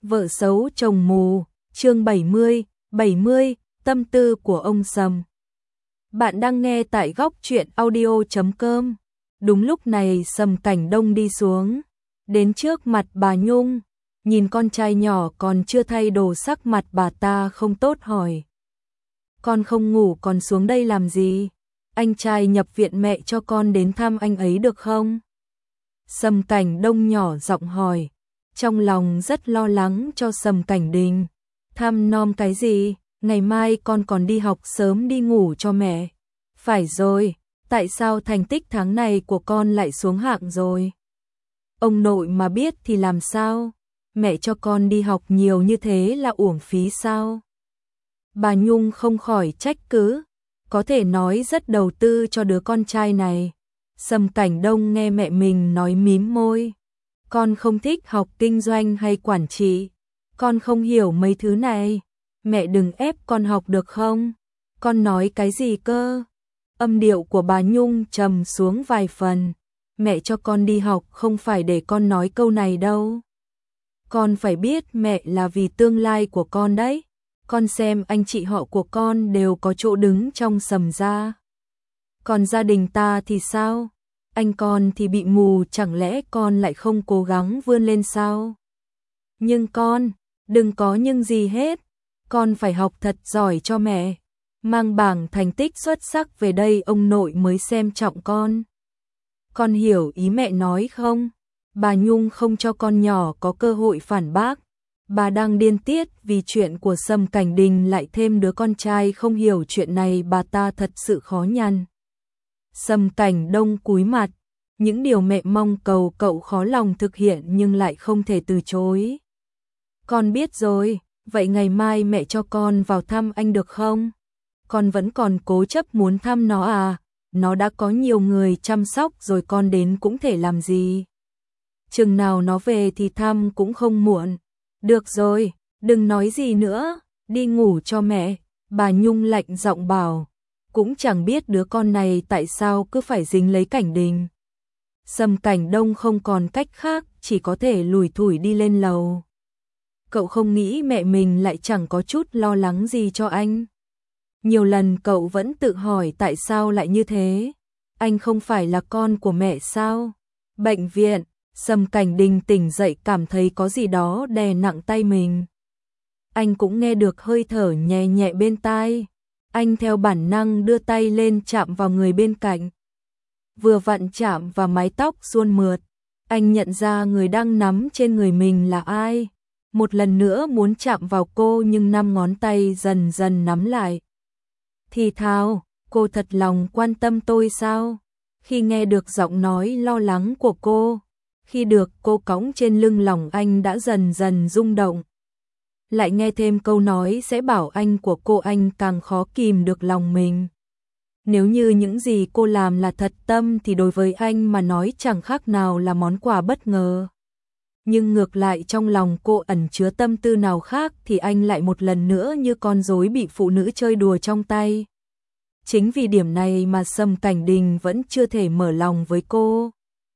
Vợ xấu chồng mù, chương 70, tâm tư của ông Sầm. Bạn đang nghe tại góc truyện audio.com. Đúng lúc này Sầm Cảnh Đông đi xuống, đến trước mặt bà Nhung, nhìn con trai nhỏ còn chưa thay đồ, sắc mặt bà ta không tốt hỏi. Con không ngủ còn xuống đây làm gì? Anh trai nhập viện, mẹ cho con đến thăm anh ấy được không? Sầm Cảnh Đông nhỏ giọng hỏi, trong lòng rất lo lắng cho Sầm Cảnh Đình. Thăm nom cái gì, ngày mai con còn đi học, sớm đi ngủ cho mẹ. Phải rồi, tại sao thành tích tháng này của con lại xuống hạng rồi? Ông nội mà biết thì làm sao? Mẹ cho con đi học nhiều như thế là uổng phí sao? Bà Nhung không khỏi trách cứ, có thể nói rất đầu tư cho đứa con trai này. Sầm Cảnh Đông nghe mẹ mình nói mím môi. Con không thích học kinh doanh hay quản trị, con không hiểu mấy thứ này. Mẹ đừng ép con học được không? Con nói cái gì cơ? Âm điệu của bà Nhung trầm xuống vài phần. Mẹ cho con đi học không phải để con nói câu này đâu. Con phải biết mẹ là vì tương lai của con đấy. Con xem anh chị họ của con đều có chỗ đứng trong Sầm gia. Còn gia đình ta thì sao? Anh con thì bị mù, chẳng lẽ con lại không cố gắng vươn lên sao? Nhưng con, đừng có nhưng gì hết. Con phải học thật giỏi cho mẹ. Mang bảng thành tích xuất sắc về đây ông nội mới xem trọng con. Con hiểu ý mẹ nói không? Bà Nhung không cho con nhỏ có cơ hội phản bác. Bà đang điên tiết vì chuyện của Sầm Cảnh Đình, lại thêm đứa con trai không hiểu chuyện này, bà ta thật sự khó nhằn. Sầm Cảnh Đông cúi mặt, những điều mẹ mong cầu cậu khó lòng thực hiện nhưng lại không thể từ chối. Con biết rồi, vậy ngày mai mẹ cho con vào thăm anh được không? Con vẫn còn cố chấp muốn thăm nó à? Nó đã có nhiều người chăm sóc rồi, con đến cũng thể làm gì. Chừng nào nó về thì thăm cũng không muộn. Được rồi, đừng nói gì nữa, đi ngủ cho mẹ. Bà Nhung lạnh giọng bảo, cũng chẳng biết đứa con này tại sao cứ phải dính lấy Cảnh Đình. Sầm Cảnh Đông không còn cách khác, chỉ có thể lủi thủi đi lên lầu. Cậu không nghĩ mẹ mình lại chẳng có chút lo lắng gì cho anh. Nhiều lần cậu vẫn tự hỏi tại sao lại như thế. Anh không phải là con của mẹ sao? Bệnh viện, Sầm Cảnh Đình tỉnh dậy cảm thấy có gì đó đè nặng tay mình. Anh cũng nghe được hơi thở nhẹ nhẹ bên tai. Anh theo bản năng đưa tay lên chạm vào người bên cạnh. Vừa vặn chạm vào mái tóc suôn mượt, anh nhận ra người đang nắm trên người mình là ai. Một lần nữa muốn chạm vào cô nhưng 5 ngón tay dần dần nắm lại. Thì thào, cô thật lòng quan tâm tôi sao? Khi nghe được giọng nói lo lắng của cô, khi được cô cõng trên lưng, lòng anh đã dần dần rung động. Lại nghe thêm câu nói sẽ bảo anh của cô, anh càng khó kìm được lòng mình. Nếu như những gì cô làm là thật tâm thì đối với anh mà nói chẳng khác nào là món quà bất ngờ. Nhưng ngược lại trong lòng cô ẩn chứa tâm tư nào khác thì anh lại một lần nữa như con rối bị phụ nữ chơi đùa trong tay. Chính vì điểm này mà Sầm Cảnh Đình vẫn chưa thể mở lòng với cô.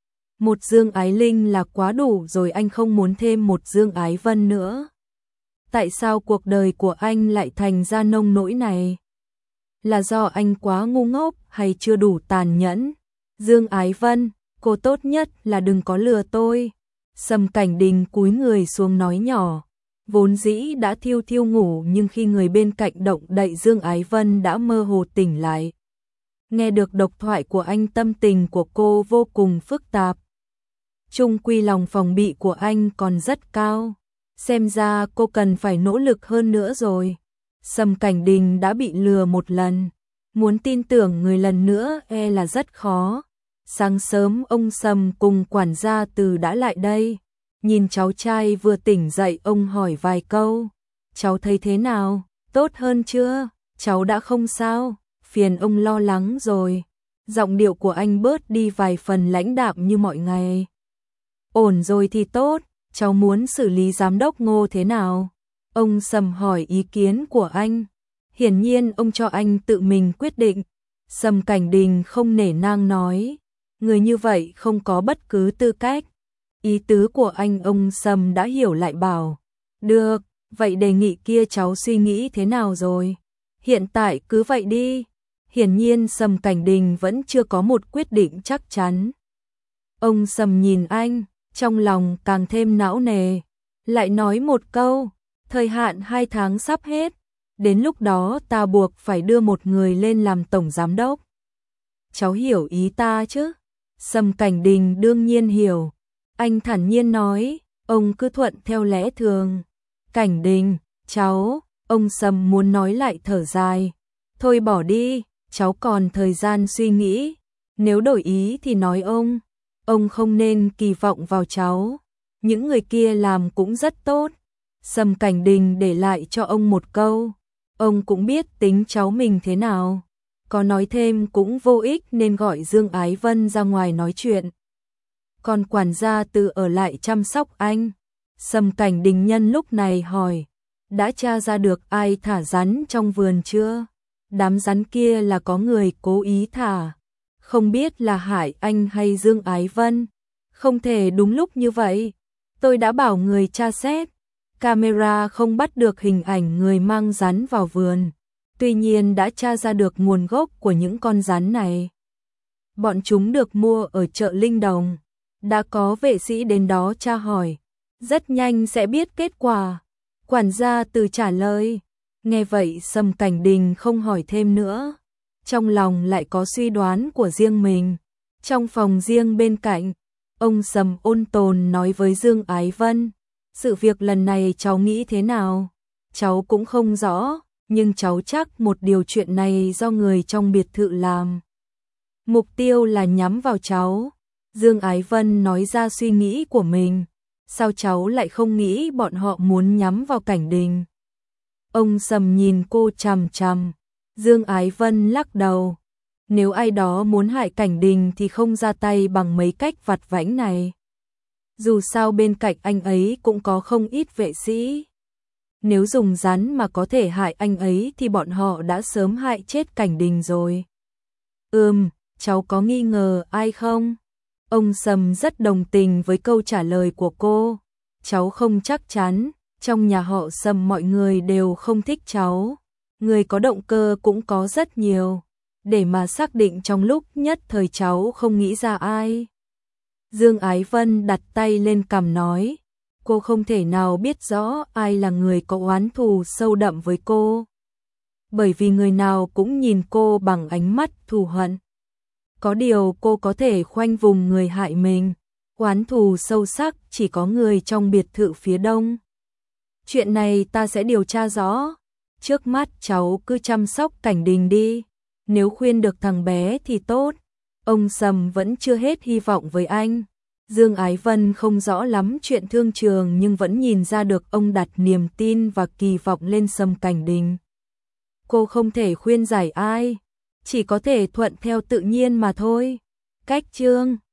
Một Dương Ái Linh là quá đủ rồi, anh không muốn thêm một Dương Ái Vân nữa. Tại sao cuộc đời của anh lại thành ra nông nỗi này? Là do anh quá ngu ngốc hay chưa đủ tàn nhẫn? Dương Ái Vân, cô tốt nhất là đừng có lừa tôi. Sầm Cảnh Đình cúi người xuống nói nhỏ. Vốn dĩ đã thiêu thiêu ngủ nhưng khi người bên cạnh động đậy Dương Ái Vân đã mơ hồ tỉnh lại. Nghe được độc thoại của anh, tâm tình của cô vô cùng phức tạp. Chung quy lòng phòng bị của anh còn rất cao. Xem ra cô cần phải nỗ lực hơn nữa rồi. Sầm Cảnh Đình đã bị lừa một lần, muốn tin tưởng người lần nữa e là rất khó. Sáng sớm ông Sầm cùng quản gia Từ đã lại đây. Nhìn cháu trai vừa tỉnh dậy, ông hỏi vài câu. Cháu thấy thế nào? Tốt hơn chưa? Cháu đã không sao? Phiền ông lo lắng rồi. Giọng điệu của anh bớt đi vài phần lãnh đạm như mọi ngày. Ổn rồi thì tốt. Cháu muốn xử lý giám đốc Ngô thế nào? Ông Sầm hỏi ý kiến của anh. Hiển nhiên ông cho anh tự mình quyết định. Sầm Cảnh Đình không nể nang nói, người như vậy không có bất cứ tư cách. Ý tứ của anh ông Sầm đã hiểu, lại bảo, Được, vậy đề nghị kia cháu suy nghĩ thế nào rồi? Hiện tại cứ vậy đi. Hiển nhiên Sầm Cảnh Đình vẫn chưa có một quyết định chắc chắn. Ông Sầm nhìn anh, trong lòng càng thêm não nề, lại nói một câu, thời hạn 2 tháng sắp hết, đến lúc đó ta buộc phải đưa một người lên làm tổng giám đốc. Cháu hiểu ý ta chứ? Sầm Cảnh Đình đương nhiên hiểu. Anh thản nhiên nói, ông cứ thuận theo lẽ thường. Cảnh Đình, cháu, ông Sầm muốn nói lại thở dài. Thôi bỏ đi, cháu còn thời gian suy nghĩ. Nếu đổi ý thì nói ông không nên kỳ vọng vào cháu. Những người kia làm cũng rất tốt. Sầm Cảnh Đình để lại cho ông một câu. Ông cũng biết tính cháu mình thế nào. Có nói thêm cũng vô ích nên gọi Dương Ái Vân ra ngoài nói chuyện. Còn quản gia tự ở lại chăm sóc anh. Sầm Cảnh Đình nhân lúc này hỏi, đã tra ra được ai thả rắn trong vườn chưa? Đám rắn kia là có người cố ý thả. Không biết là Hải Anh hay Dương Ái Vân. Không thể đúng lúc như vậy. Tôi đã bảo người tra xét. Camera không bắt được hình ảnh người mang rắn vào vườn. Tuy nhiên đã tra ra được nguồn gốc của những con rắn này. Bọn chúng được mua ở chợ Linh Đồng. Đã có vệ sĩ đến đó tra hỏi. Rất nhanh sẽ biết kết quả. Quản gia Từ trả lời. Nghe vậy Sầm Cảnh Đình không hỏi thêm nữa. Trong lòng lại có suy đoán của riêng mình. Trong phòng riêng bên cạnh, ông Sầm ôn tồn nói với Dương Ái Vân. Sự việc lần này cháu nghĩ thế nào? Cháu cũng không rõ, nhưng cháu chắc một điều chuyện này do người trong biệt thự làm. Mục tiêu là nhắm vào cháu. Dương Ái Vân nói ra suy nghĩ của mình. Sao cháu lại không nghĩ bọn họ muốn nhắm vào Cảnh Đình? Ông Sầm nhìn cô chằm chằm. Dương Ái Vân lắc đầu. Nếu ai đó muốn hại Cảnh Đình thì không ra tay bằng mấy cách vặt vãnh này. Dù sao bên cạnh anh ấy cũng có không ít vệ sĩ. Nếu dùng rắn mà có thể hại anh ấy thì bọn họ đã sớm hại chết Cảnh Đình rồi. Cháu có nghi ngờ ai không? Ông Sầm rất đồng tình với câu trả lời của cô. Cháu không chắc chắn, trong nhà họ Sầm mọi người đều không thích cháu. Người có động cơ cũng có rất nhiều. Để mà xác định trong lúc nhất thời cháu không nghĩ ra ai. Dương Ái Vân đặt tay lên cằm nói. Cô không thể nào biết rõ ai là người có oán thù sâu đậm với cô. Bởi vì người nào cũng nhìn cô bằng ánh mắt thù hận. Có điều cô có thể khoanh vùng người hại mình. Oán thù sâu sắc chỉ có người trong biệt thự phía đông. Chuyện này ta sẽ điều tra rõ. Trước mắt cháu cứ chăm sóc Cảnh Đình đi. Nếu khuyên được thằng bé thì tốt. Ông Sầm vẫn chưa hết hy vọng với anh. Dương Ái Vân không rõ lắm chuyện thương trường nhưng vẫn nhìn ra được ông đặt niềm tin và kỳ vọng lên Sầm Cảnh Đình. Cô không thể khuyên giải ai, chỉ có thể thuận theo tự nhiên mà thôi. Cách chương